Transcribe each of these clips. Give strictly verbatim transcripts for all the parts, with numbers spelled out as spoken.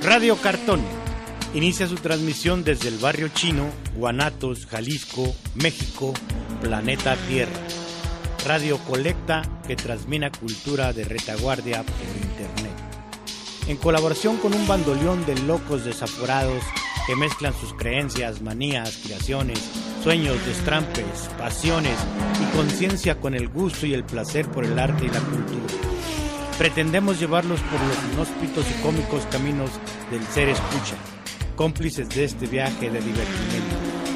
Radio Cartón inicia su transmisión desde el barrio chino, Guanatos, Jalisco, México, planeta Tierra. Radio Colecta que transmite cultura de retaguardia por internet. En colaboración con un bandoleón de locos desaforados que mezclan sus creencias, manías, creaciones, sueños, destrampes, pasiones y conciencia con el gusto y el placer por el arte y la cultura. Pretendemos llevarlos por los inhóspitos y cómicos caminos del ser escucha, cómplices de este viaje de divertimento.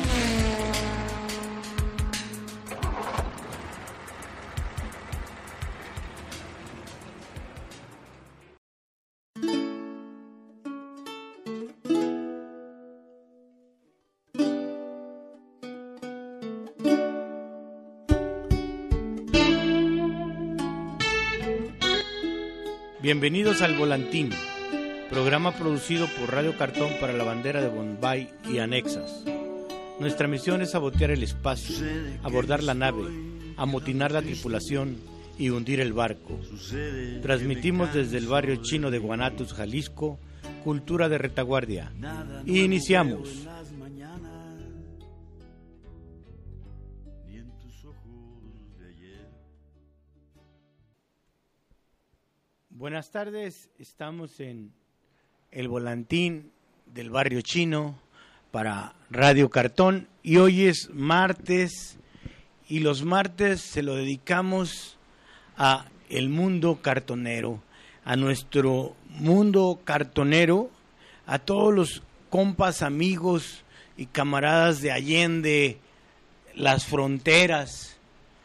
Bienvenidos al Volantín, programa producido por Radio Cartón para la bandera de Bombay y anexas. Nuestra misión es sabotear el espacio, abordar la nave, amotinar la tripulación y hundir el barco. Transmitimos desde el barrio chino de Guanatos, Jalisco, cultura de retaguardia. Y iniciamos. Buenas tardes, estamos en el Volantín del barrio chino para Radio Cartón y hoy es martes y los martes se lo dedicamos a el mundo cartonero, a nuestro mundo cartonero, a todos los compas, amigos y camaradas de Allende las fronteras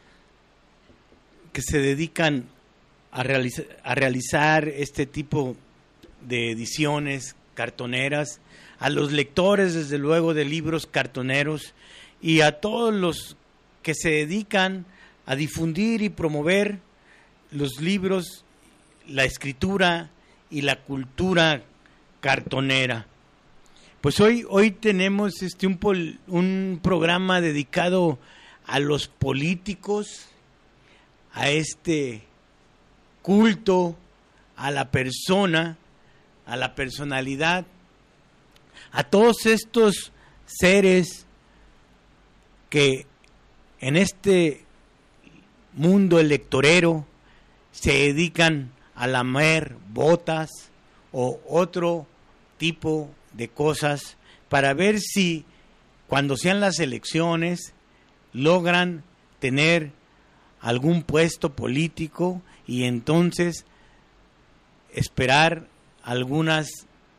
que se dedican A realizar, a realizar este tipo de ediciones cartoneras, a los lectores desde luego de libros cartoneros y a todos los que se dedican a difundir y promover los libros, la escritura y la cultura cartonera. Pues hoy, hoy tenemos este un, pol, un programa dedicado a los políticos, a este culto a la persona, a la personalidad, a todos estos seres que en este mundo electorero se dedican a lamer botas o otro tipo de cosas para ver si cuando sean las elecciones logran tener algún puesto político y entonces esperar algunas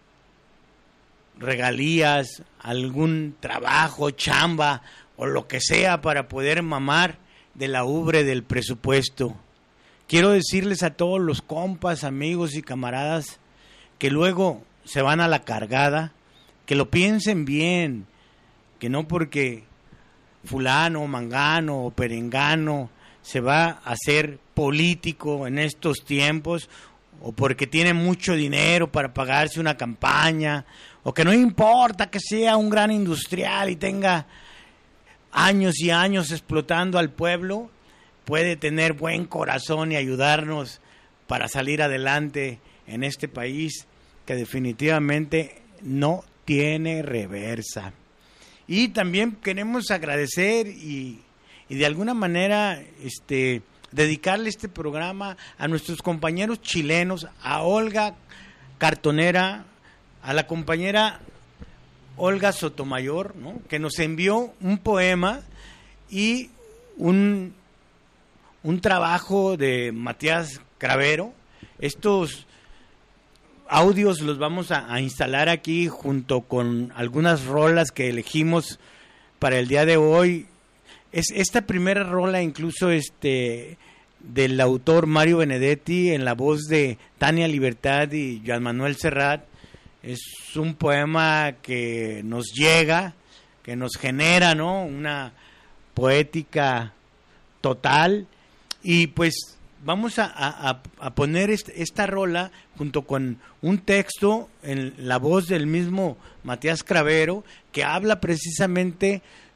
regalías, algún trabajo, chamba o lo que sea para poder mamar de la ubre del presupuesto. Quiero decirles a todos los compas, amigos y camaradas que luego se van a la cargada, que lo piensen bien, que no porque fulano, mangano o perengano se va a hacer político en estos tiempos o porque tiene mucho dinero para pagarse una campaña o que no importa que sea un gran industrial y tenga años y años explotando al pueblo, puede tener buen corazón y ayudarnos para salir adelante en este país que definitivamente no tiene reversa. Y también queremos agradecer y Y de alguna manera este, dedicarle este programa a nuestros compañeros chilenos, a Olga Cartonera, a la compañera Olga Sotomayor, ¿no?, que nos envió un poema y un, un trabajo de Matías Cravero. Estos audios los vamos a, a instalar aquí junto con algunas rolas que elegimos para el día de hoy. Es esta primera rola incluso este del autor Mario Benedetti en la voz de Tania Libertad y Joan Manuel Serrat. Es un poema que nos llega, que nos genera, ¿no?, una poética total y pues vamos a, a, a poner este, esta rola junto con un texto en la voz del mismo Matías Cravero que habla precisamente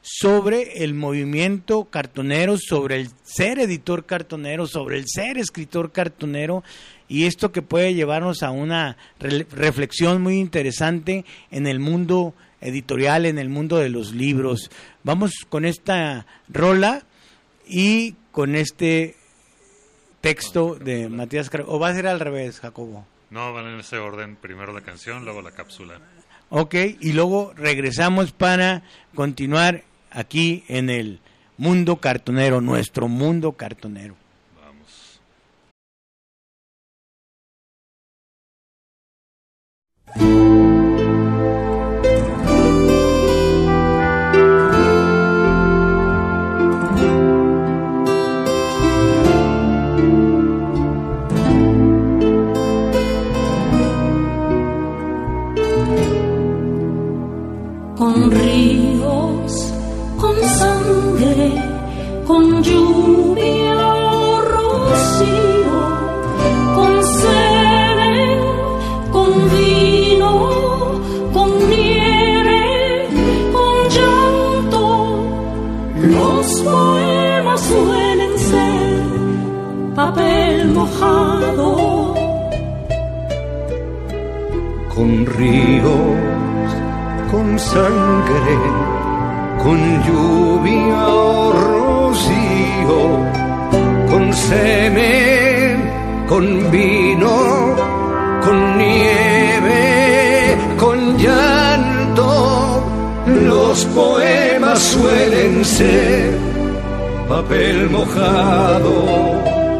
sobre el movimiento cartonero, sobre el ser editor cartonero, sobre el ser escritor cartonero, y esto que puede llevarnos a una re- reflexión muy interesante en el mundo editorial, en el mundo de los libros. Vamos con esta rola y con este texto de Matías Cravero. ¿O va a ser al revés, Jacobo? No, van en ese orden, primero la canción, luego la cápsula. Ok, y luego regresamos para continuar aquí en el mundo cartonero, nuestro mundo cartonero. Vamos. Con ríos, con sangre, con lluvia o rocío, con semen, con vino, con nieve, con llanto. Los poemas suelen ser papel mojado. Con ríos, con sangre, con lluvia o rocío, con semen, con vino, con nieve, con llanto. Los poemas suelen ser papel mojado.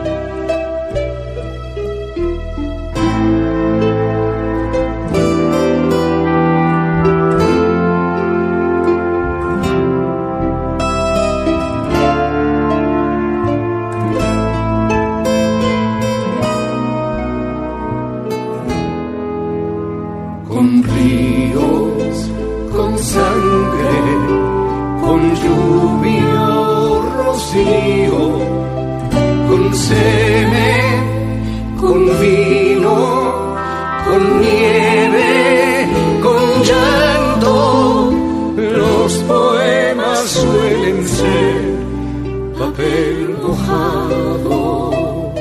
Con ríos, con sangre, con lluvia o rocío, con semen, con vino, con nieve, con llanto. Los poemas suelen ser papel mojado.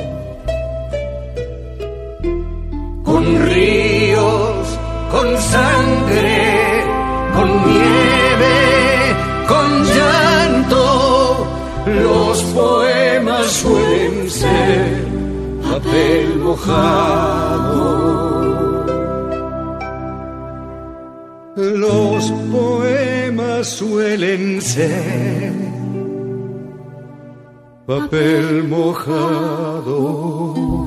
Con ríos, con sangre, con nieve, con llanto. Los poemas suelen ser papel mojado. Los poemas suelen ser papel mojado.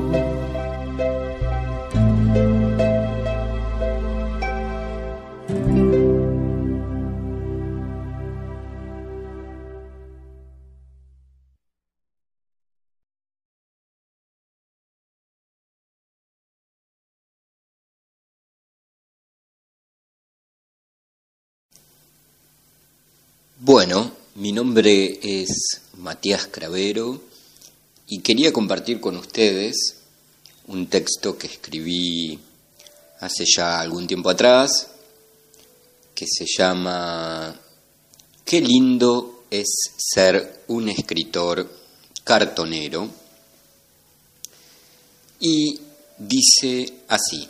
Bueno, mi nombre es Matías Cravero y quería compartir con ustedes un texto que escribí hace ya algún tiempo atrás, que se llama Qué lindo es ser un escritor cartonero, y dice así: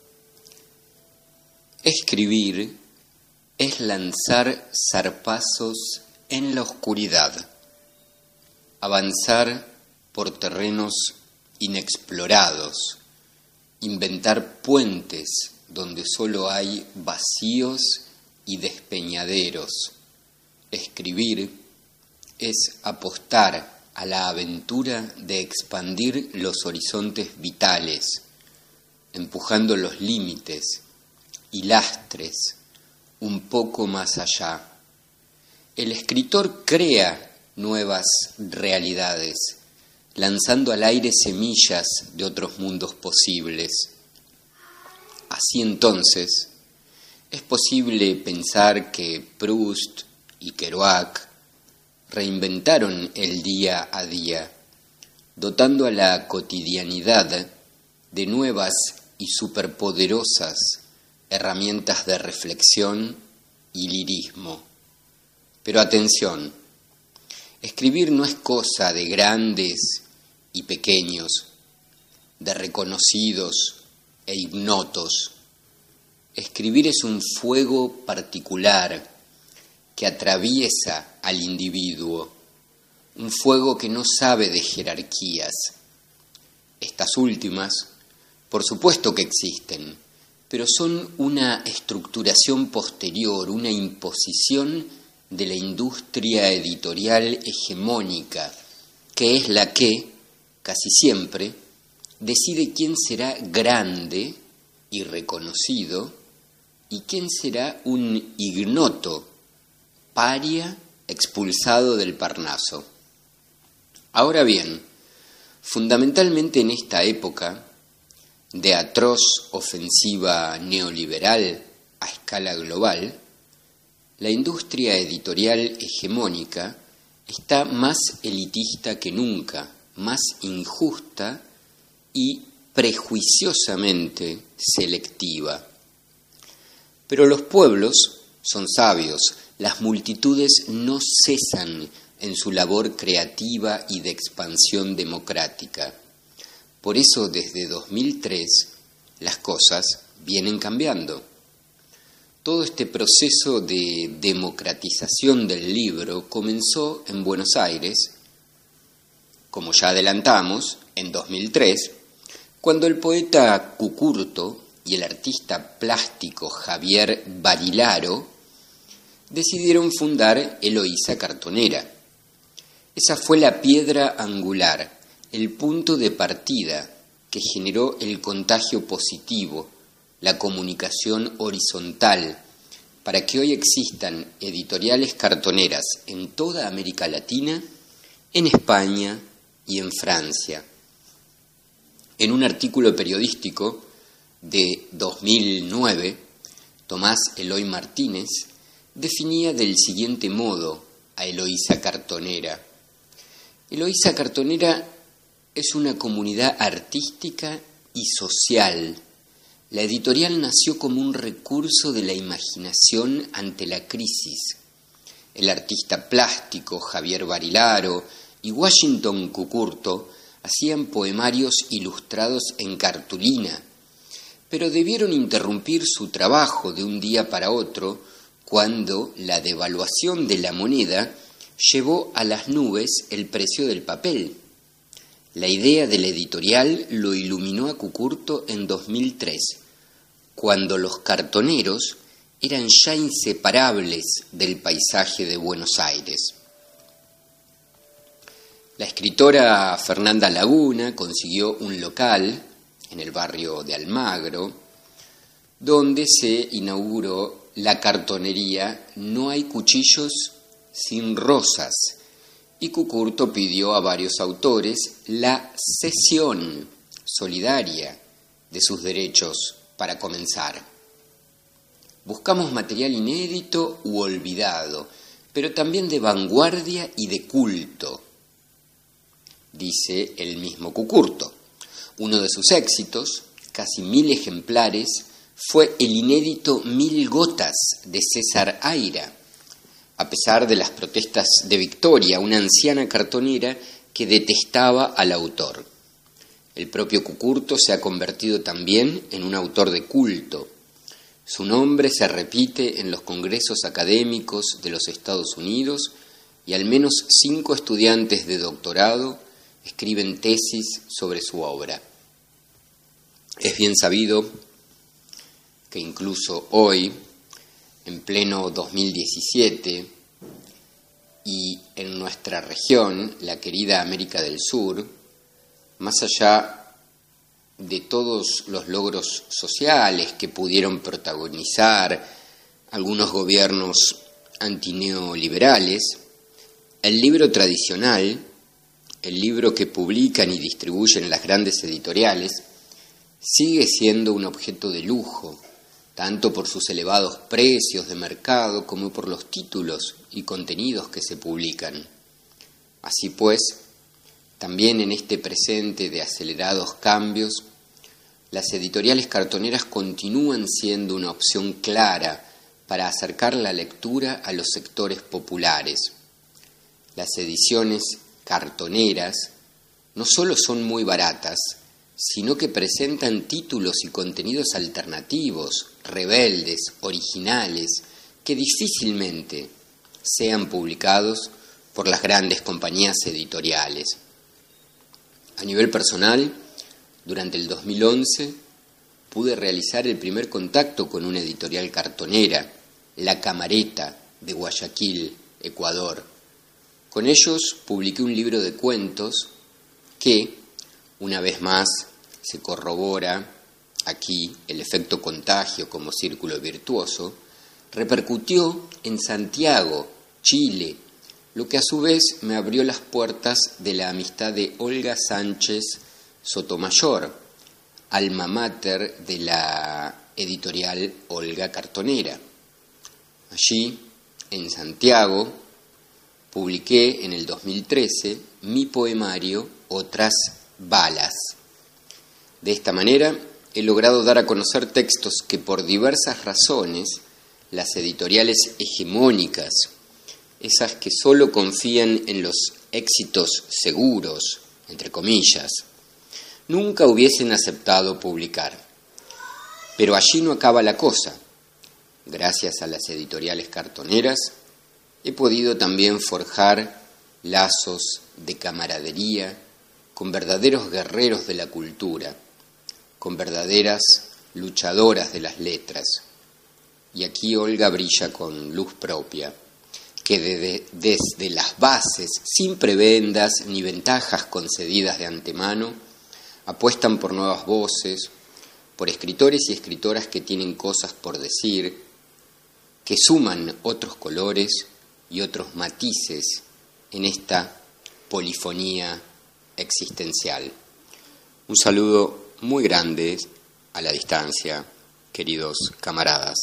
escribir es lanzar zarpazos en la oscuridad, avanzar por terrenos inexplorados, inventar puentes donde solo hay vacíos y despeñaderos. Escribir es apostar a la aventura de expandir los horizontes vitales, empujando los límites y lastres un poco más allá. El escritor crea nuevas realidades, lanzando al aire semillas de otros mundos posibles. Así entonces, es posible pensar que Proust y Kerouac reinventaron el día a día, dotando a la cotidianidad de nuevas y superpoderosas herramientas de reflexión y lirismo. Pero atención, escribir no es cosa de grandes y pequeños, de reconocidos e ignotos. Escribir es un fuego particular que atraviesa al individuo, un fuego que no sabe de jerarquías. Estas últimas, por supuesto que existen, pero son una estructuración posterior, una imposición de la industria editorial hegemónica, que es la que, casi siempre, decide quién será grande y reconocido y quién será un ignoto, paria, expulsado del Parnaso. Ahora bien, fundamentalmente en esta época de atroz ofensiva neoliberal a escala global, la industria editorial hegemónica está más elitista que nunca, más injusta y prejuiciosamente selectiva. Pero los pueblos son sabios, las multitudes no cesan en su labor creativa y de expansión democrática. Por eso, desde dos mil tres, las cosas vienen cambiando. Todo este proceso de democratización del libro comenzó en Buenos Aires, como ya adelantamos, en dos mil tres, cuando el poeta Cucurto y el artista plástico Javier Barilaro decidieron fundar Eloísa Cartonera. Esa fue la piedra angular, el punto de partida que generó el contagio positivo, la comunicación horizontal, para que hoy existan editoriales cartoneras en toda América Latina, en España y en Francia. En un artículo periodístico de dos mil nueve, Tomás Eloy Martínez definía del siguiente modo a Eloísa Cartonera. Eloísa Cartonera es una comunidad artística y social. La editorial nació como un recurso de la imaginación ante la crisis. El artista plástico Javier Barilaro y Washington Cucurto hacían poemarios ilustrados en cartulina, pero debieron interrumpir su trabajo de un día para otro cuando la devaluación de la moneda llevó a las nubes el precio del papel. La idea del editorial lo iluminó a Cucurto en dos mil tres, cuando los cartoneros eran ya inseparables del paisaje de Buenos Aires. La escritora Fernanda Laguna consiguió un local en el barrio de Almagro, donde se inauguró la cartonería No hay cuchillos sin rosas, y Cucurto pidió a varios autores la cesión solidaria de sus derechos para comenzar. Buscamos material inédito u olvidado, pero también de vanguardia y de culto, dice el mismo Cucurto. Uno de sus éxitos, casi mil ejemplares, fue el inédito Mil Gotas de César Aira, a pesar de las protestas de Victoria, una anciana cartonera que detestaba al autor. El propio Cucurto se ha convertido también en un autor de culto. Su nombre se repite en los congresos académicos de los Estados Unidos y al menos cinco estudiantes de doctorado escriben tesis sobre su obra. Es bien sabido que incluso hoy, en pleno dos mil diecisiete, y en nuestra región, la querida América del Sur, más allá de todos los logros sociales que pudieron protagonizar algunos gobiernos antineoliberales, el libro tradicional, el libro que publican y distribuyen las grandes editoriales, sigue siendo un objeto de lujo, tanto por sus elevados precios de mercado como por los títulos y contenidos que se publican. Así pues, también en este presente de acelerados cambios, las editoriales cartoneras continúan siendo una opción clara para acercar la lectura a los sectores populares. Las ediciones cartoneras no solo son muy baratas, sino que presentan títulos y contenidos alternativos, rebeldes, originales, que difícilmente sean publicados por las grandes compañías editoriales. A nivel personal, durante el dos mil once pude realizar el primer contacto con una editorial cartonera, La Camareta, de Guayaquil, Ecuador. Con ellos publiqué un libro de cuentos que, una vez más, se corrobora aquí el efecto contagio como círculo virtuoso, repercutió en Santiago, Chile, lo que a su vez me abrió las puertas de la amistad de Olga Sánchez Sotomayor, alma mater de la editorial Olga Cartonera. Allí, en Santiago, publiqué en el dos mil trece mi poemario Otras balas. De esta manera he logrado dar a conocer textos que por diversas razones las editoriales hegemónicas, esas que solo confían en los éxitos seguros, entre comillas, nunca hubiesen aceptado publicar. Pero allí no acaba la cosa. Gracias a las editoriales cartoneras he podido también forjar lazos de camaradería con verdaderos guerreros de la cultura, con verdaderas luchadoras de las letras. Y aquí Olga brilla con luz propia, que desde, desde las bases, sin prebendas ni ventajas concedidas de antemano, apuestan por nuevas voces, por escritores y escritoras que tienen cosas por decir, que suman otros colores y otros matices en esta polifonía existencial. Un saludo muy grande a la distancia, queridos camaradas.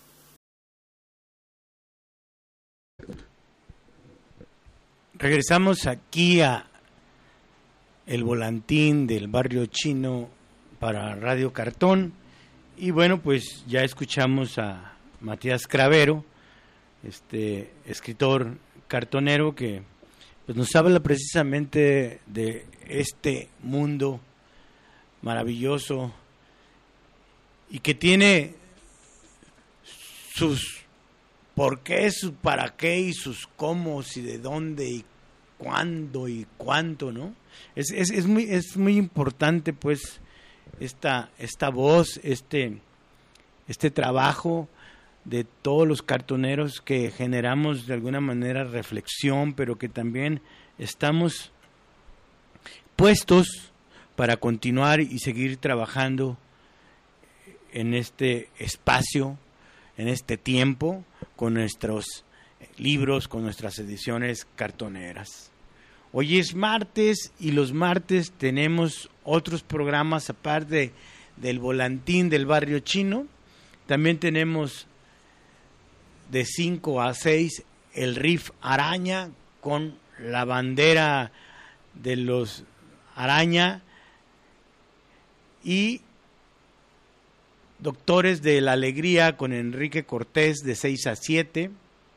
Regresamos aquí a el volantín del Barrio Chino para Radio Cartón y bueno, pues ya escuchamos a Matías Cravero, este escritor cartonero que pues nos habla precisamente de este mundo maravilloso y que tiene sus por qué, sus para qué y sus cómo y de dónde y cuándo y cuánto, ¿no? Es, es, es muy es muy importante pues esta esta voz, este este trabajo de todos los cartoneros que generamos de alguna manera reflexión, pero que también estamos puestos para continuar y seguir trabajando en este espacio, en este tiempo, con nuestros libros, con nuestras ediciones cartoneras. Hoy es martes y los martes tenemos otros programas aparte del volantín del Barrio Chino. También tenemos de cinco a seis el Riff Araña con la bandera de los Araña y Doctores de la Alegría con Enrique Cortés de seis a siete.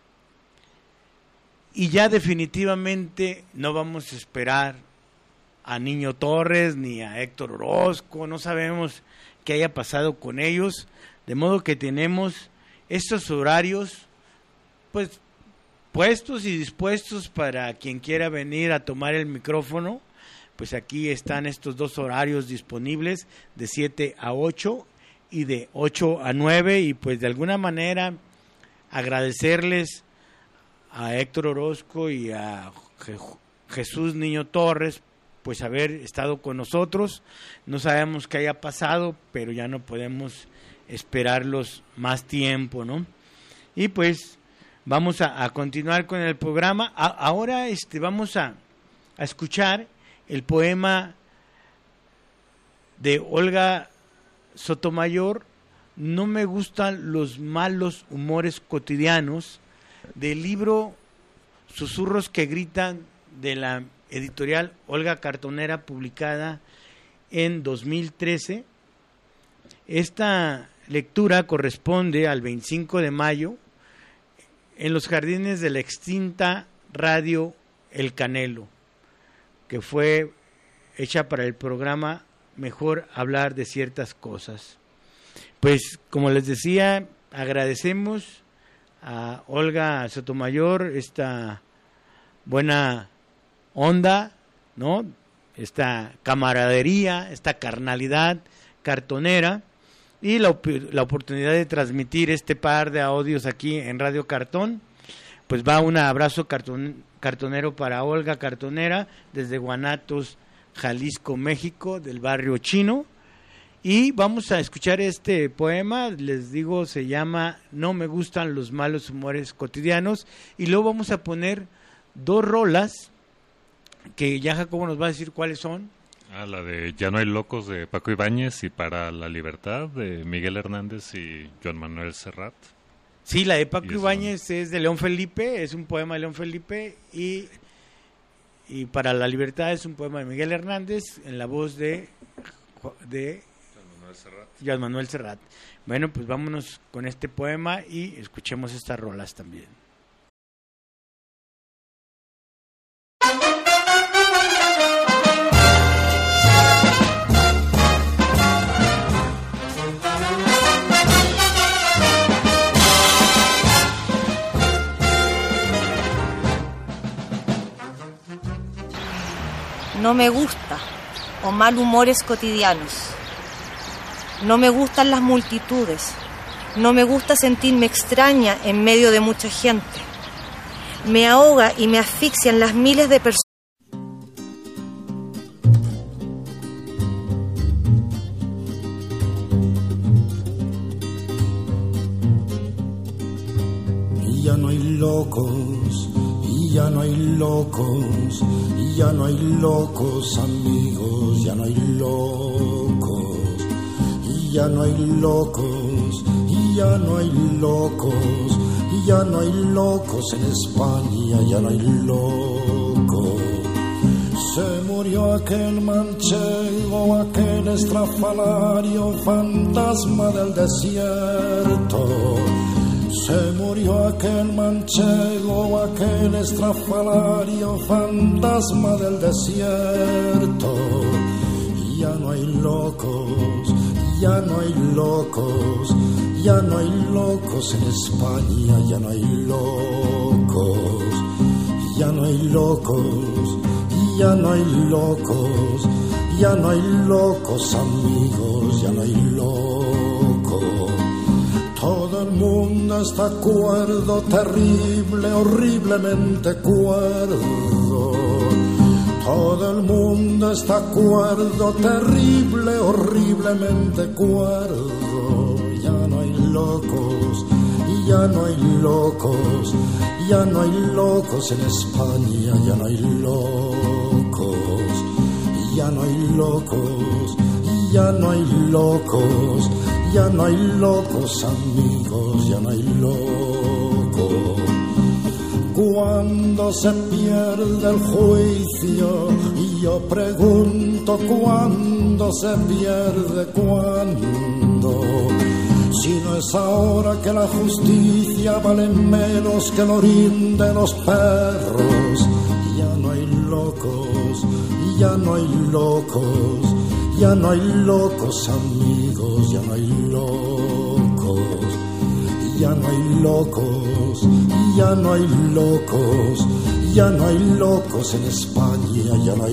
Y ya definitivamente no vamos a esperar a Niño Torres ni a Héctor Orozco, no sabemos qué haya pasado con ellos, de modo que tenemos estos horarios pues puestos y dispuestos para quien quiera venir a tomar el micrófono. Pues aquí están estos dos horarios disponibles de siete a ocho y de ocho a nueve, y pues de alguna manera agradecerles a Héctor Orozco y a Jesús Niño Torres pues haber estado con nosotros. No sabemos qué haya pasado, pero ya no podemos esperarlos más tiempo, ¿no? Y pues vamos a, a continuar con el programa. A, ahora este vamos a, a escuchar el poema de Olga Sotomayor, No me gustan los malos humores cotidianos, del libro Susurros que gritan, de la editorial Olga Cartonera, publicada en dos mil trece. Esta lectura corresponde al veinticinco de mayo en los jardines de la extinta radio El Canelo, que fue hecha para el programa Mejor Hablar de Ciertas Cosas. Pues como les decía, agradecemos a Olga Sotomayor esta buena onda, ¿no? Esta camaradería, esta carnalidad cartonera y la, la oportunidad de transmitir este par de audios aquí en Radio Cartón. Pues va un abrazo carton, cartonero para Olga Cartonera desde Guanatos, Jalisco, México, del barrio chino. Y vamos a escuchar este poema, les digo, se llama No me gustan los malos humores cotidianos, y luego vamos a poner dos rolas que ya Jacobo nos va a decir cuáles son. Ah, la de Ya no hay locos de Paco Ibáñez y Para la Libertad de Miguel Hernández y Joan Manuel Serrat. Sí, la de Paco Y Ibáñez son... es de León Felipe, es un poema de León Felipe, y, y Para la Libertad es un poema de Miguel Hernández en la voz de... de Joan Manuel Serrat. Bueno, pues vámonos con este poema y escuchemos estas rolas también. No me gusta, o mal humores cotidianos. No me gustan las multitudes, no me gusta sentirme extraña en medio de mucha gente. Me ahoga y me asfixian las miles de personas. Y ya no hay locos, y ya no hay locos, y ya no hay locos amigos, ya no hay locos. Y ya no hay locos, y ya no hay locos, y ya no hay locos en España, ya no hay locos. Se murió aquel manchego, aquel estrafalario, fantasma del desierto. Se murió aquel manchego, aquel estrafalario, fantasma del desierto. Y ya no hay locos, ya no hay locos, ya no hay locos en España, ya no hay locos, ya no hay locos, ya no hay locos, ya no hay locos amigos, ya no hay locos. Todo el mundo está cuerdo, terrible, horriblemente cuerdo. Todo el mundo está cuerdo, terrible, horriblemente cuerdo. Ya no hay locos, y ya no hay locos, ya no hay locos en España, ya no hay locos, ya no hay locos, ya no hay locos, ya no hay locos amigos, ya no hay locos. Cuando se pierde el juicio, y yo pregunto cuándo se pierde, cuándo. Si no es ahora que la justicia vale menos que el orín de los perros. Ya no hay locos, ya no hay locos, ya no hay locos amigos, ya no hay locos. Ya no hay locos, ya no hay locos, ya no hay locos en España, ya no hay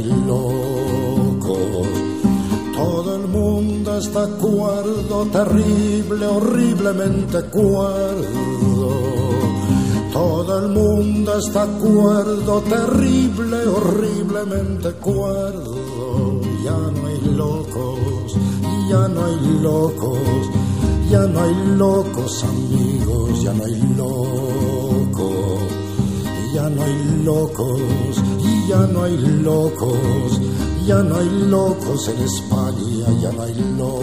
locos. Todo el mundo está cuerdo, terrible, horriblemente cuerdo. Todo el mundo está cuerdo, terrible, horriblemente cuerdo. Ya no hay locos, ya no hay locos, ya no hay locos amigos, ya no hay locos, ya no hay locos, y ya no hay locos, ya no hay locos en España, ya no hay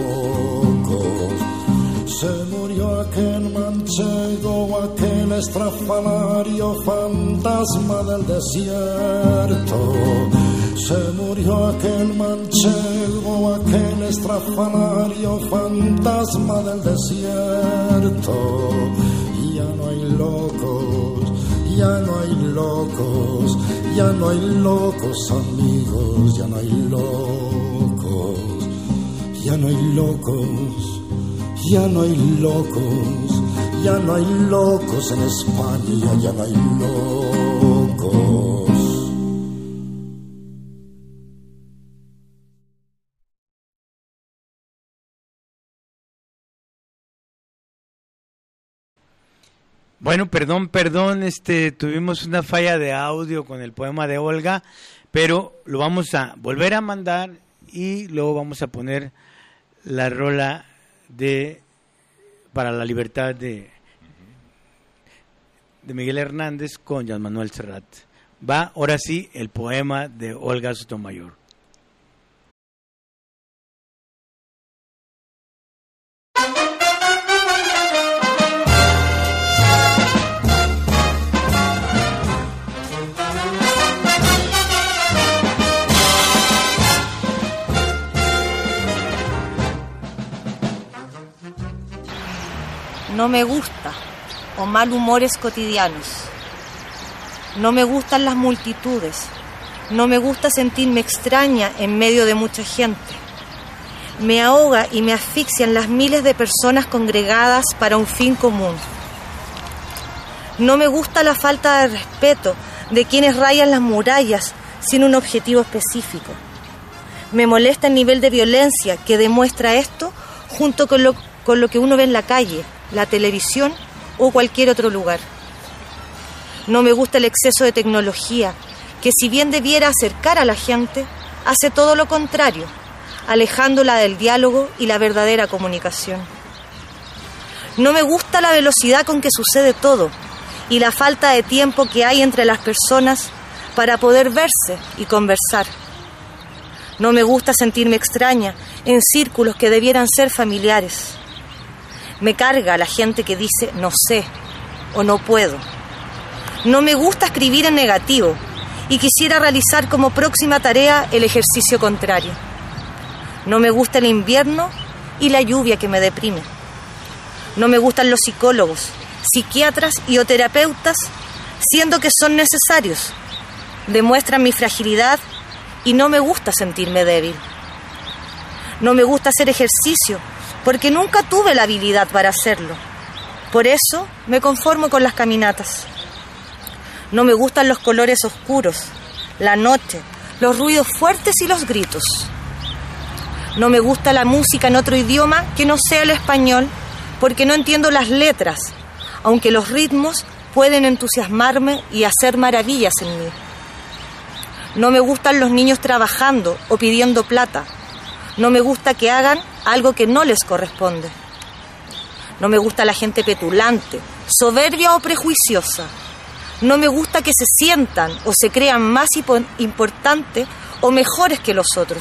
locos. Se murió aquel manchego, aquel estrafalario, fantasma del desierto. Se murió aquel manchego, aquel estrafalario fantasma del desierto. Y ya no hay locos, ya no hay locos, ya no hay locos amigos, ya no hay locos, ya no hay locos, ya no hay locos, ya no hay locos en España, ya no hay locos. Bueno, perdón, perdón, este, tuvimos una falla de audio con el poema de Olga, pero lo vamos a volver a mandar y luego vamos a poner la rola de para la libertad de, de Miguel Hernández con Joan Manuel Serrat. Va, ahora sí, el poema de Olga Sotomayor. No me gusta, o mal humores cotidianos. No me gustan las multitudes. No me gusta sentirme extraña en medio de mucha gente. Me ahoga y me asfixian las miles de personas congregadas para un fin común. No me gusta la falta de respeto de quienes rayan las murallas sin un objetivo específico. Me molesta el nivel de violencia que demuestra esto junto con lo, con lo que uno ve en la calle, la televisión o cualquier otro lugar. No me gusta el exceso de tecnología, que si bien debiera acercar a la gente, hace todo lo contrario, alejándola del diálogo y la verdadera comunicación. No me gusta la velocidad con que sucede todo y la falta de tiempo que hay entre las personas para poder verse y conversar. No me gusta sentirme extraña en círculos que debieran ser familiares. Me carga la gente que dice no sé o no puedo. No me gusta escribir en negativo y quisiera realizar como próxima tarea el ejercicio contrario. No me gusta el invierno y la lluvia que me deprime. No me gustan los psicólogos, psiquiatras y o terapeutas, siendo que son necesarios. Demuestran mi fragilidad y no me gusta sentirme débil. No me gusta hacer ejercicio porque nunca tuve la habilidad para hacerlo. Por eso me conformo con las caminatas. No me gustan los colores oscuros, la noche, los ruidos fuertes y los gritos. No me gusta la música en otro idioma que no sea el español porque no entiendo las letras, aunque los ritmos pueden entusiasmarme y hacer maravillas en mí. No me gustan los niños trabajando o pidiendo plata. No me gusta que hagan algo que no les corresponde. No me gusta la gente petulante, soberbia o prejuiciosa. No me gusta que se sientan o se crean más importantes o mejores que los otros.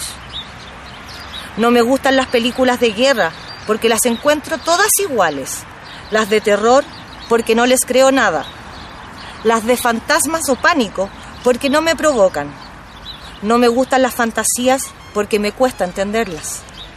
No me gustan las películas de guerra porque las encuentro todas iguales. Las de terror porque no les creo nada. Las de fantasmas o pánico porque no me provocan. No me gustan las fantasías porque me cuesta entenderlas.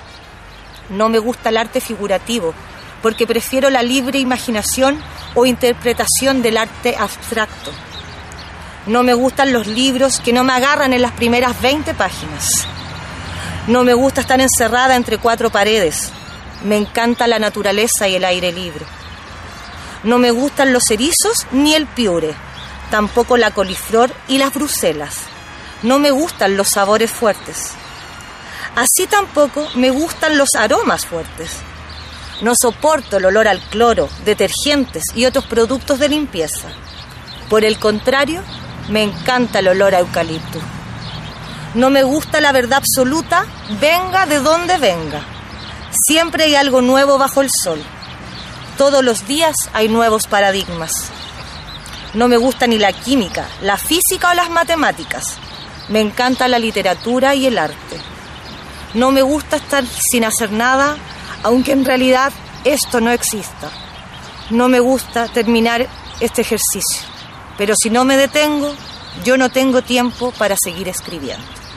No me gusta el arte figurativo porque prefiero la libre imaginación o interpretación del arte abstracto. No me gustan los libros que no me agarran en las primeras veinte páginas. No me gusta estar encerrada entre cuatro paredes. Me encanta la naturaleza y el aire libre. No me gustan los erizos ni el piure, tampoco la coliflor y las bruselas. No me gustan los sabores fuertes. Así tampoco me gustan los aromas fuertes. No soporto el olor al cloro, detergentes y otros productos de limpieza. Por el contrario, me encanta el olor a eucalipto. No me gusta la verdad absoluta, venga de donde venga. Siempre hay algo nuevo bajo el sol. Todos los días hay nuevos paradigmas. No me gusta ni la química, la física o las matemáticas. Me encanta la literatura y el arte. No me gusta estar sin hacer nada, aunque en realidad esto no exista. No me gusta terminar este ejercicio, pero si no me detengo, yo no tengo tiempo para seguir escribiendo.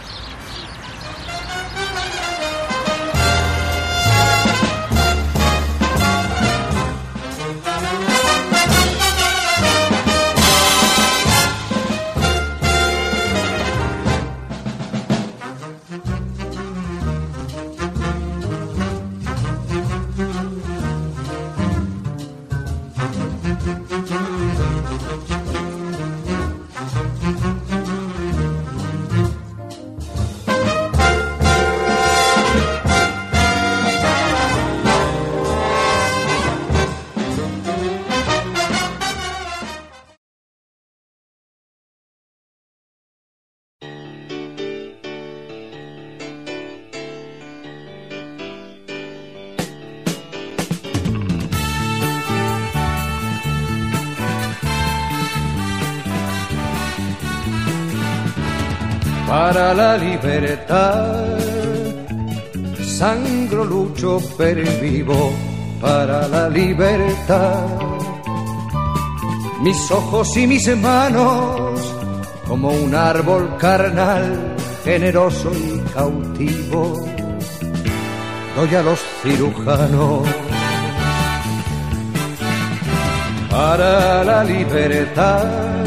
para la libertad. Sangro, lucho, pervivo para la libertad. Mis ojos y mis manos, como un árbol carnal, generoso y cautivo, doy a los cirujanos para la libertad.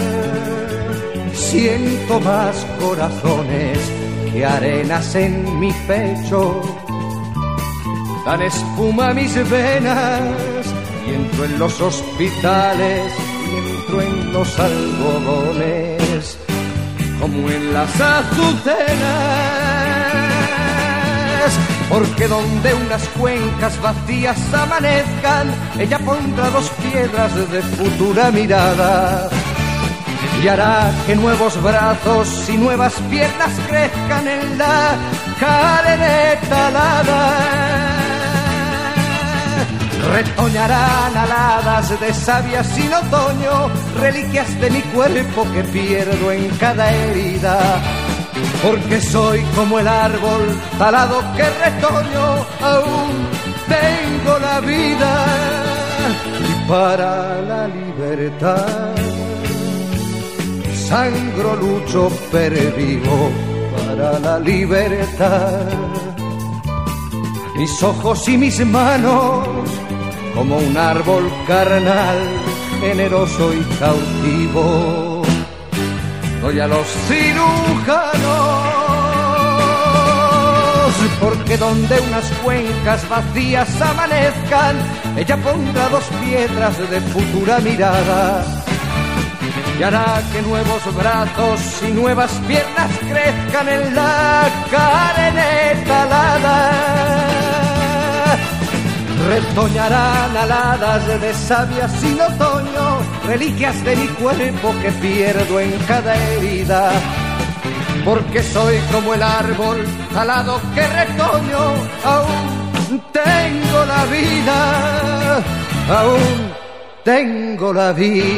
Siento más corazones que arenas en mi pecho, dan espuma a mis venas y entro en los hospitales y entro en los algodones como en las azucenas, porque donde unas cuencas vacías amanezcan, ella pondrá dos piedras de futura mirada y hará que nuevos brazos y nuevas piernas crezcan en la carne talada. Retoñarán aladas de savia sin otoño, reliquias de mi cuerpo que pierdo en cada herida, porque soy como el árbol talado que retoño, aún tengo la vida. Y para la libertad sangro, lucho, pervivo para la libertad. Mis ojos y mis manos, como un árbol carnal, generoso y cautivo, doy a los cirujanos, porque donde unas cuencas vacías amanezcan, ella pondrá dos piedras de futura mirada y hará que nuevos brazos y nuevas piernas crezcan en la carne talada. Retoñarán aladas de savia sin otoño, reliquias de mi cuerpo que pierdo en cada herida, porque soy como el árbol talado que retoño, aún tengo la vida, aún tengo la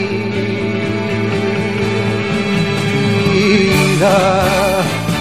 vida.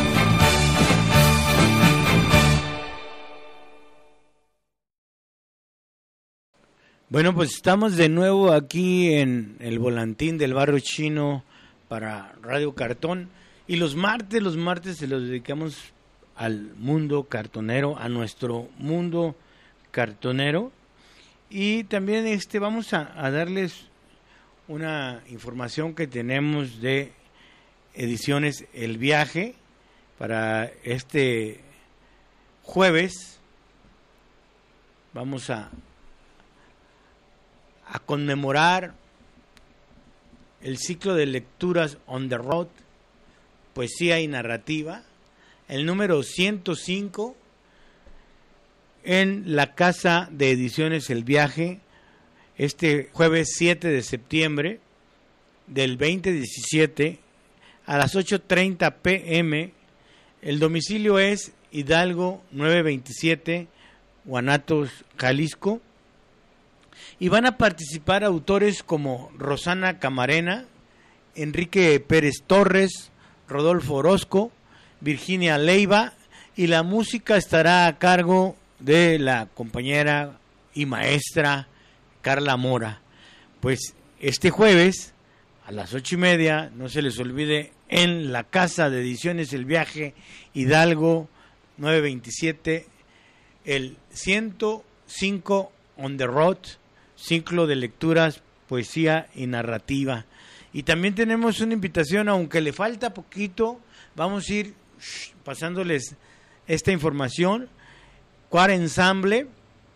Bueno, pues estamos de nuevo aquí en el volantín del Barrio Chino para Radio Cartón, y los martes, los martes se los dedicamos al mundo cartonero, a nuestro mundo cartonero, y también este vamos a, a darles una información que tenemos de Ediciones El Viaje para este jueves. Vamos a a conmemorar el ciclo de lecturas On the Road, poesía y narrativa, el número ciento cinco, en la Casa de Ediciones El Viaje, este jueves siete de septiembre del veinte diecisiete a las ocho treinta pm. El domicilio es Hidalgo novecientos veintisiete, Guanatos, Jalisco. Y van a participar autores como Rosana Camarena, Enrique Pérez Torres, Rodolfo Orozco, Virginia Leiva, y la música estará a cargo de la compañera y maestra Carla Mora. Pues este jueves a las ocho y media, no se les olvide, en la Casa de Ediciones El Viaje, Hidalgo novecientos veintisiete, el ciento cinco On the Road, ciclo de lecturas, poesía y narrativa. Y también tenemos una invitación, aunque le falta poquito, vamos a ir shh, pasándoles esta información. Choir Ensemble,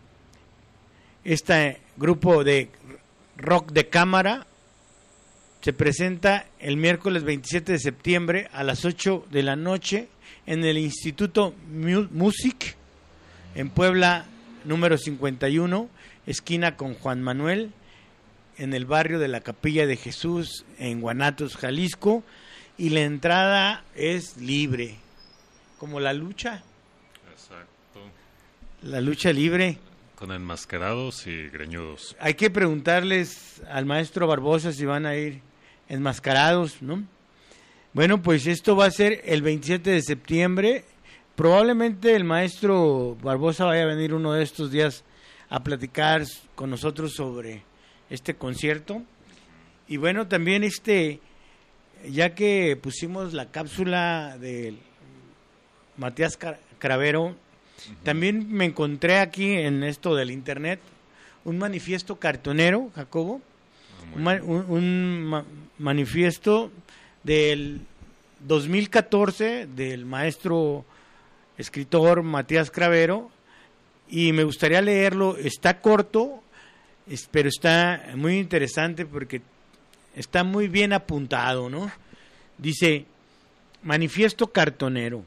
este grupo de rock de cámara, se presenta el miércoles veintisiete de septiembre a las ocho de la noche en el Instituto Music, en Puebla número cincuenta y uno, esquina con Juan Manuel, en el barrio de la Capilla de Jesús, en Guanatos, Jalisco, y la entrada es libre, como la lucha. Exacto. La lucha libre. Con enmascarados y greñudos. Hay que preguntarles al maestro Barbosa si van a ir enmascarados, ¿no? Bueno, pues esto va a ser el veintisiete de septiembre. Probablemente el maestro Barbosa vaya a venir uno de estos días a platicar con nosotros sobre este concierto. Y bueno, también este, ya que pusimos la cápsula de Matías Cravero, uh-huh. también me encontré aquí en esto del internet un manifiesto cartonero, Jacobo, oh, un, un, un ma- manifiesto del dos mil catorce del maestro escritor Matías Cravero, y me gustaría leerlo. Está corto, es, pero está muy interesante porque está muy bien apuntado, ¿no? Dice: manifiesto cartonero.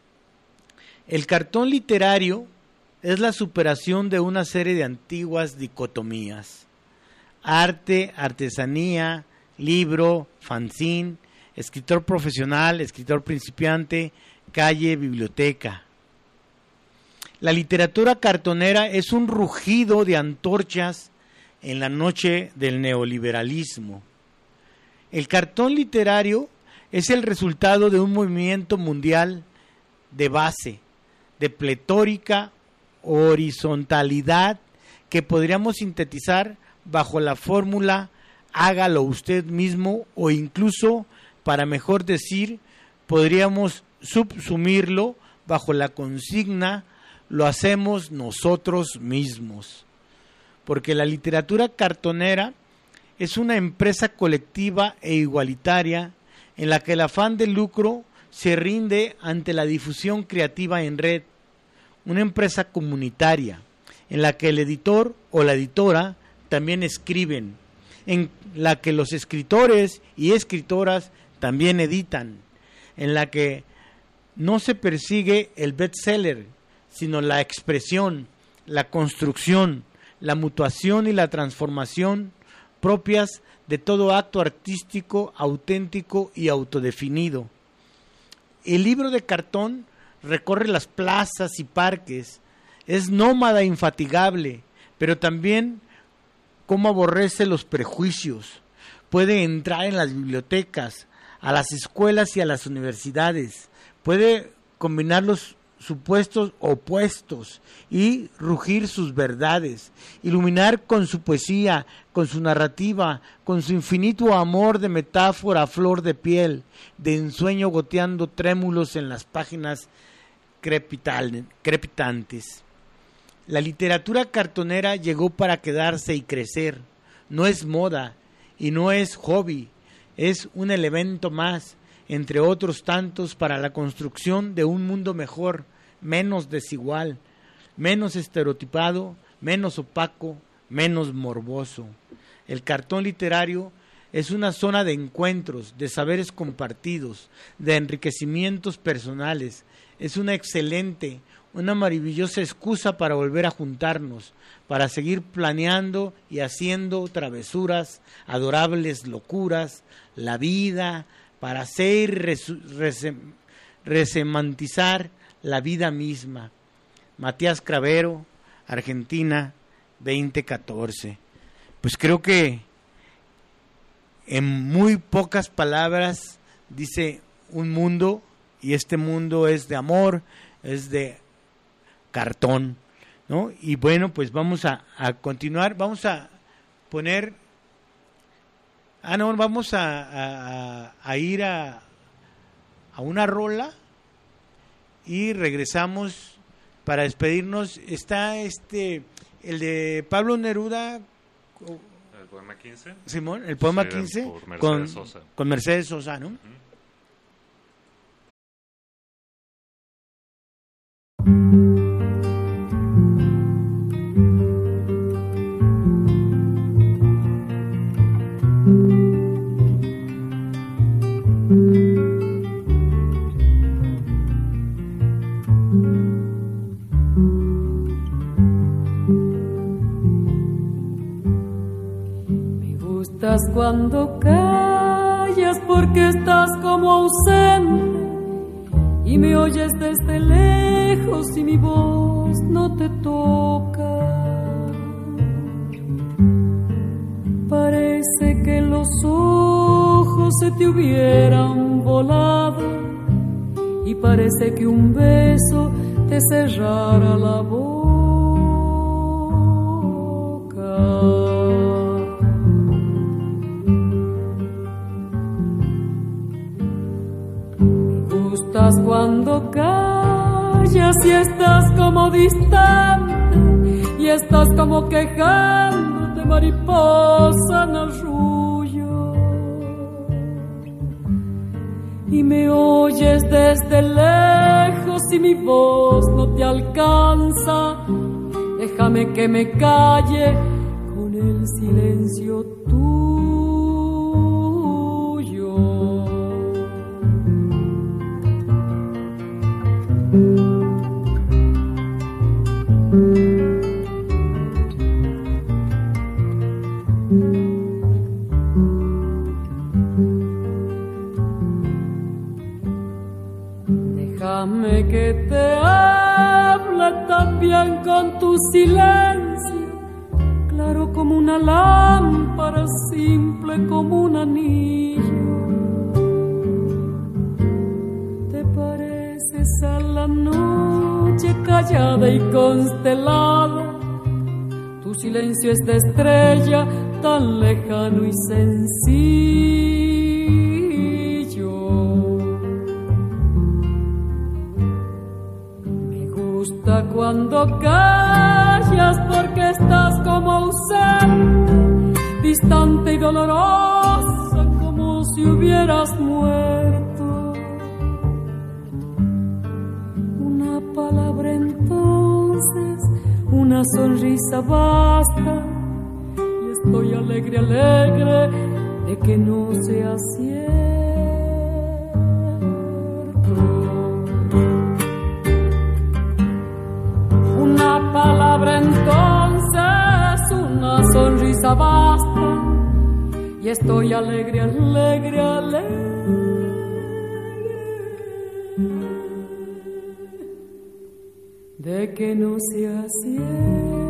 El cartón literario es la superación de una serie de antiguas dicotomías: arte, artesanía, libro, fanzine, escritor profesional, escritor principiante, calle, biblioteca. La literatura cartonera es un rugido de antorchas en la noche del neoliberalismo. El cartón literario es el resultado de un movimiento mundial de base, de pletórica horizontalidad, que podríamos sintetizar bajo la fórmula hágalo usted mismo, o incluso, para mejor decir, podríamos subsumirlo bajo la consigna lo hacemos nosotros mismos. Porque la literatura cartonera es una empresa colectiva e igualitaria en la que el afán de lucro se rinde ante la difusión creativa en red. Una empresa comunitaria en la que el editor o la editora también escriben, en la que los escritores y escritoras también editan, en la que no se persigue el bestseller, sino la expresión, la construcción, la mutuación y la transformación propias de todo acto artístico, auténtico y autodefinido. El libro de cartón recorre las plazas y parques, es nómada infatigable, pero también cómo aborrece los prejuicios. Puede entrar en las bibliotecas, a las escuelas y a las universidades, puede combinar los supuestos opuestos y rugir sus verdades, iluminar con su poesía, con su narrativa, con su infinito amor de metáfora a flor de piel, de ensueño goteando trémulos en las páginas crepitantes. La literatura cartonera llegó para quedarse y crecer. No es moda y no es hobby, es un elemento más, entre otros tantos, para la construcción de un mundo mejor, menos desigual, menos estereotipado, menos opaco, menos morboso. El cartón literario es una zona de encuentros, de saberes compartidos, de enriquecimientos personales. Es una excelente, una maravillosa excusa para volver a juntarnos, para seguir planeando y haciendo travesuras, adorables locuras, la vida, para hacer resu- rese- resemantizar la vida misma. Matías Cravero, Argentina, veinte catorce. Pues creo que en muy pocas palabras dice un mundo, y este mundo es de amor, es de cartón, ¿no? Y bueno, pues vamos a, a continuar, vamos a poner, ah no, vamos a, a, a ir a, a una rola y regresamos para despedirnos. Está este, el de Pablo Neruda, el poema quince. Simón, el poema sí, quince Mercedes con, Sosa. con Mercedes Sosa, ¿no? Uh-huh. Cuando callas porque estás como ausente y me oyes desde lejos y mi voz no te toca. Parece que los ojos se te hubieran volada y parece que un beso te cerrara la boca. Me gustas cuando callas y estás como distante y estás como quejándote, mariposa en arrullo, y me oyes desde lejos y mi voz no te alcanza. Déjame que me calle con el silencio tuyo. Déjame que te hable también con tu silencio, claro como una lámpara, simple como un anillo. Te pareces a la noche callada y constelada, tu silencio es de estrella tan lejano y sencillo. Cuando callas porque estás como ausente, distante y dolorosa, como si hubieras muerto. Una palabra entonces, una sonrisa basta, y estoy alegre, alegre de que no sea cierto. Una palabra entonces, una sonrisa basta, y estoy alegre, alegre, alegre de que no sea cierto.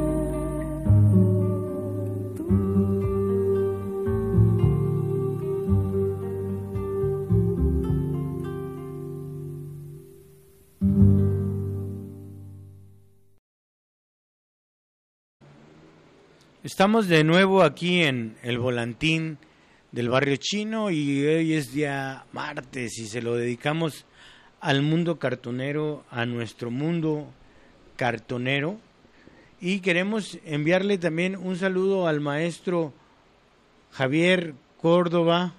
Estamos de nuevo aquí en el volantín del barrio chino y hoy es día martes y se lo dedicamos al mundo cartonero, a nuestro mundo cartonero, y queremos enviarle también un saludo al maestro Javier Córdoba,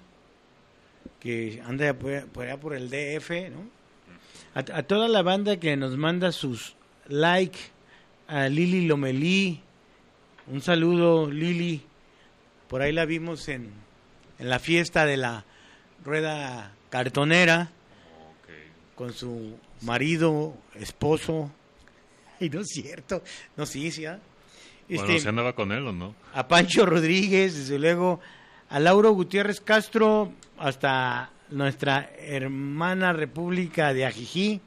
que anda por, por allá por el D F, ¿no? A, a toda la banda que nos manda sus like, a Lili Lomelí. Un saludo, Lili. Por ahí la vimos en, en la fiesta de la rueda cartonera, okay, con su marido, esposo. Y no es cierto. No, sí, sí. ¿eh? Bueno, este, ¿se andaba con él o no? A Pancho Rodríguez, desde luego. A Lauro Gutiérrez Castro, hasta nuestra hermana República de Ajijí.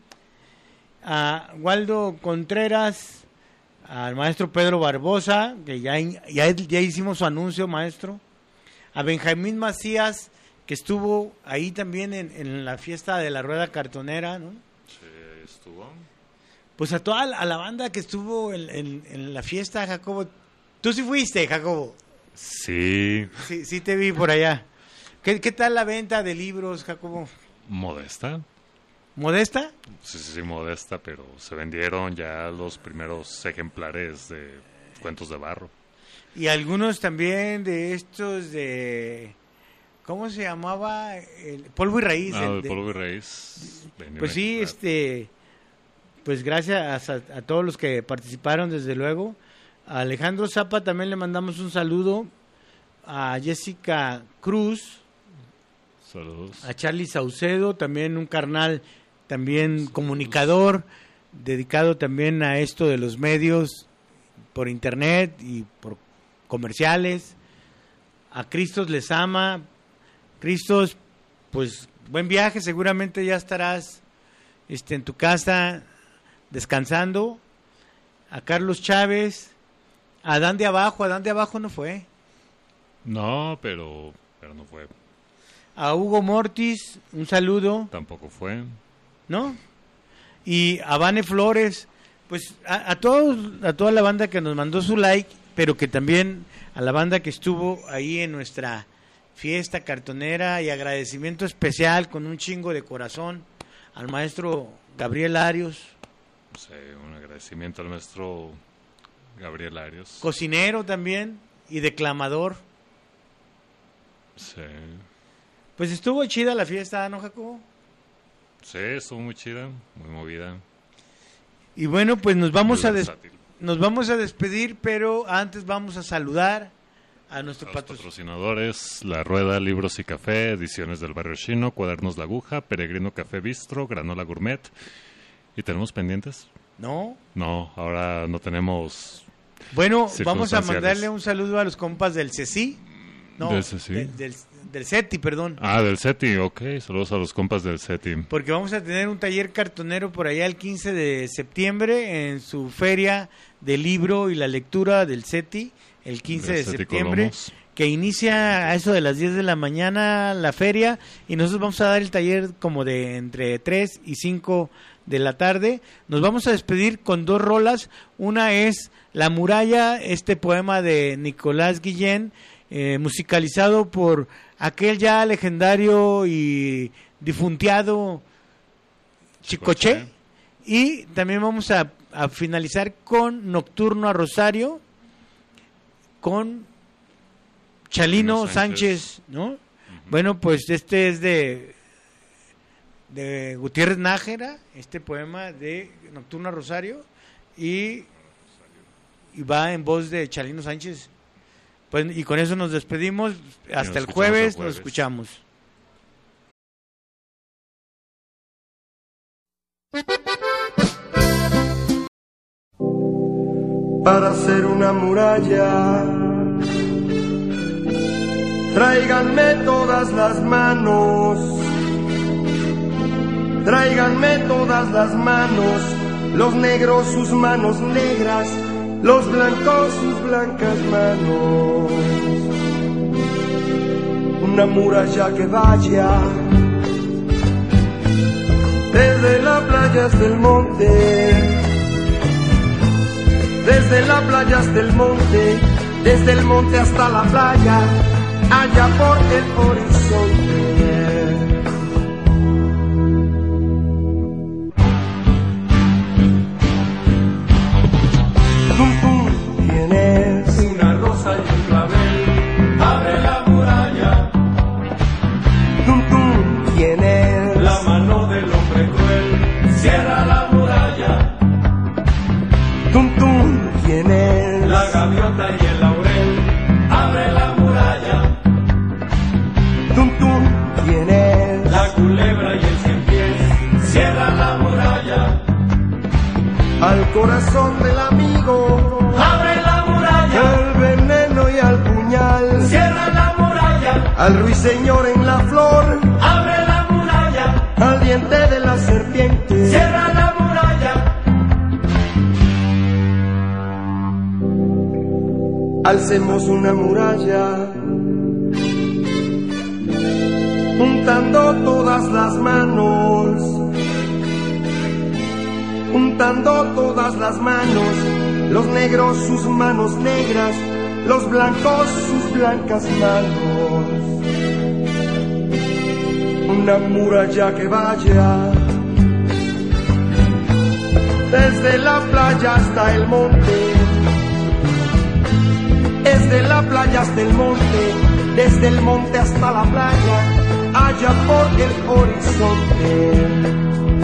A Waldo Contreras. Al maestro Pedro Barbosa, que ya, ya, ya hicimos su anuncio, maestro. A Benjamín Macías, que estuvo ahí también en, en la fiesta de la rueda cartonera, ¿no? Sí, estuvo. Pues a toda la, a la banda que estuvo en, en, en la fiesta, Jacobo. ¿Tú sí fuiste, Jacobo? Sí. Sí, sí te vi por allá. ¿Qué, qué tal la venta de libros, Jacobo? Modesta. ¿Modesta? Sí, sí, sí, modesta, pero se vendieron ya los primeros ejemplares de Cuentos de Barro. Y algunos también de estos de... ¿Cómo se llamaba? El Polvo y Raíz. Ah, el de, de Polvo y Raíz. Pues sí, este... Pues gracias a, a todos los que participaron, desde luego. A Alejandro Zapa también le mandamos un saludo. A Jessica Cruz. Saludos. A Charlie Saucedo, también un carnal... También comunicador, dedicado también a esto de los medios por internet y por comerciales. A Cristos les ama. Cristos, pues buen viaje, seguramente ya estarás este, en tu casa descansando. A Carlos Chávez, a Adán de Abajo, Adán de Abajo no fue. No, pero, pero no fue. A Hugo Mortis, un saludo. Tampoco fue. ¿No? Y a Vane Flores, pues a, a todos, a toda la banda que nos mandó su like, pero que también a la banda que estuvo ahí en nuestra fiesta cartonera, y agradecimiento especial con un chingo de corazón al maestro Gabriel Arios. Sí, un agradecimiento al maestro Gabriel Arios. Cocinero también y declamador. Sí. Pues estuvo chida la fiesta, ¿no, Jacobo? Sí, estuvo muy chida, muy movida. Y bueno, pues nos vamos muy a des- versátil. nos vamos a despedir, pero antes vamos a saludar a nuestro A los patro- patrocinadores: La Rueda, Libros y Café, Ediciones del Barrio Chino, Cuadernos La Aguja, Peregrino Café Bistro, Granola Gourmet. ¿Y tenemos pendientes? ¿No? No, ahora no tenemos. Bueno, vamos a Circunstanciales. mandarle un saludo a los compas del CECI. No, ¿Del CECI? de- del, del CETI, perdón. Ah, del SETI, ok. Saludos a los compas del SETI. Porque vamos a tener un taller cartonero por allá el quince de septiembre en su feria del libro y la lectura del CETI, el quince Del de CETI septiembre, Colomos. que inicia a eso de las diez de la mañana la feria, y nosotros vamos a dar el taller como de entre tres y cinco de la tarde. Nos vamos a despedir con dos rolas. Una es La Muralla, este poema de Nicolás Guillén, eh, musicalizado por aquel ya legendario y difunteado Chicoche. Y también vamos a, a finalizar con Nocturno a Rosario, con Chalino Chalino Sánchez, Sánchez. ¿no? Uh-huh. Bueno, pues este es de de Gutiérrez Nájera, este poema de Nocturno a Rosario, y, y va en voz de Chalino Sánchez. Pues, y con eso nos despedimos. Hasta el jueves, nos escuchamos. Para hacer una muralla, tráiganme todas las manos, tráiganme todas las manos, los negros sus manos negras, los blancos sus blancas manos. Una muralla que vaya desde la playa hasta el monte, desde la playa hasta el monte, desde el monte hasta la playa, allá por el horizonte. Tum, tum, tienes una rosa y un clavel, abre la muralla. Tum, tum, tienes la mano del hombre cruel, cierra la muralla. Tum, tum, tienes la gaviota y el laurel, abre la muralla. Tum, tum, tienes la culebra y el cien pies, cierra la muralla. Al corazón del amigo, abre la muralla. Al veneno y al puñal, cierra la muralla. Al ruiseñor en la flor, abre la muralla. Al diente de la serpiente, cierra la muralla. Alcemos una muralla, juntando todas las manos, juntando todas las manos, los negros sus manos negras, los blancos sus blancas manos. Una muralla que vaya desde la playa hasta el monte, desde la playa hasta el monte, desde el monte hasta la playa, allá por el horizonte.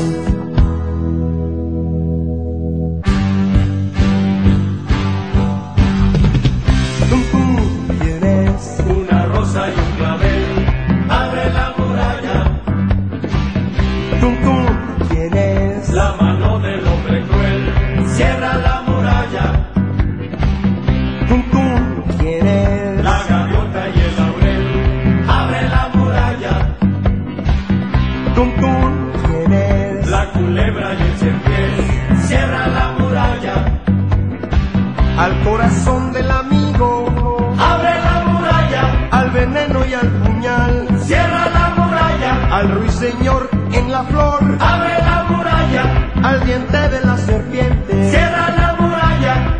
Tum, tum, tienes una rosa y un clavel, abre la muralla. Tum, tum, tienes la mano del hombre cruel, cierra la muralla. Tum, tum, tienes la gaviota y el laurel, abre la muralla. Tum, tum, tienes la culebra y el cien pies, cierra la muralla. Al corazón del amigo, abre la muralla. Al veneno y al puñal, cierra la al ruiseñor en la flor. Abre la muralla, al diente de la serpiente. Cierra la muralla.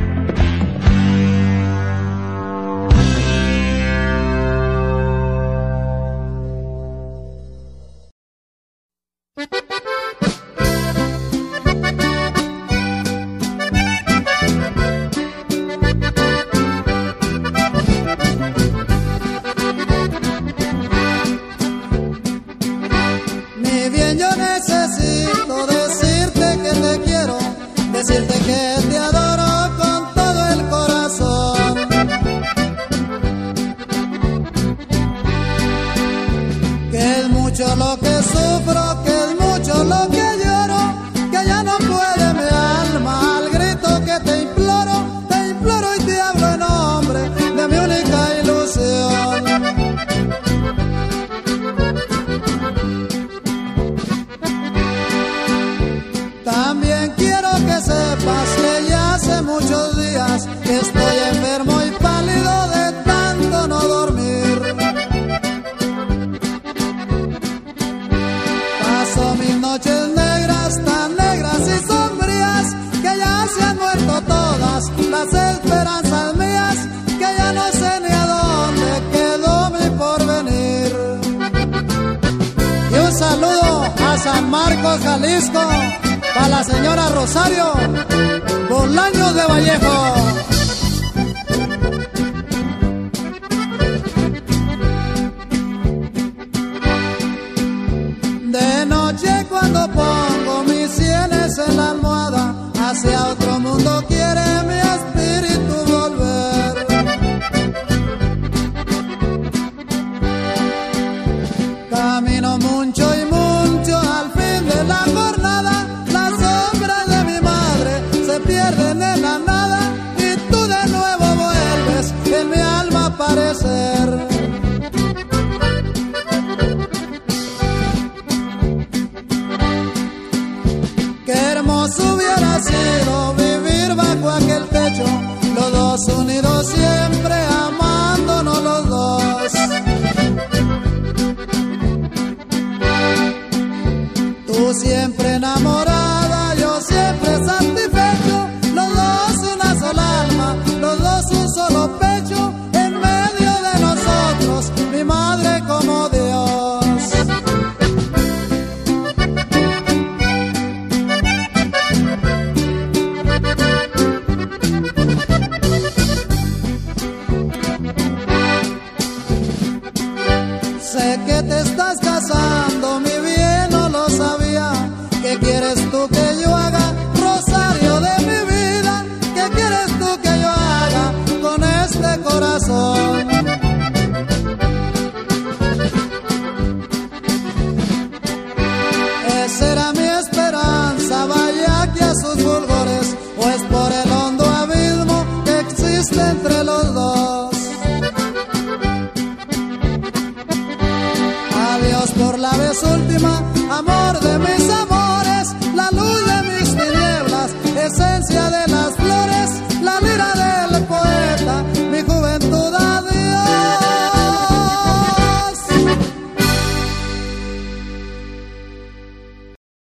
Decirte que te adoro con todo el corazón. Que es mucho lo que sufro, que es mucho lo que lloro, que ya no puede mi alma al grito que te imploro, te imploro y te hablo en nombre de mi única ilusión. También quiero que sepas que ya hace muchos días que estoy enfermo y pálido de tanto no dormir. Paso mis noches negras, tan negras y sombrías, que ya se han muerto todas las esperanzas mías, que ya no sé ni a dónde quedó mi porvenir. Y un saludo a San Marcos, Jalisco, a la señora Rosario Bolaños de Vallejo. De noche cuando pongo mis sienes en la almohada, hacia otro mundo quiere mi espíritu volver. Camino mucho y mucho al fin de la jornada, pierden en la nada y tú de nuevo vuelves en mi alma a aparecer. Qué hermoso hubiera sido vivir bajo aquel techo, los dos unidos siempre amándonos los dos. Tú siempre enamorada, yo siempre satisfecho, los dos una sola alma, los dos un solo pecho, en medio de nosotros, mi madre como Dios. Sé que te estás casando, mi bien, no lo sabía. ¿Qué quieres tú que yo haga, Rosario de mi vida? ¿Qué quieres tú que yo haga con este corazón? Esa era mi esperanza, vaya que a sus fulgores, o es por el hondo abismo que existe entre los dos. Adiós por la vez última, amor de mis amores.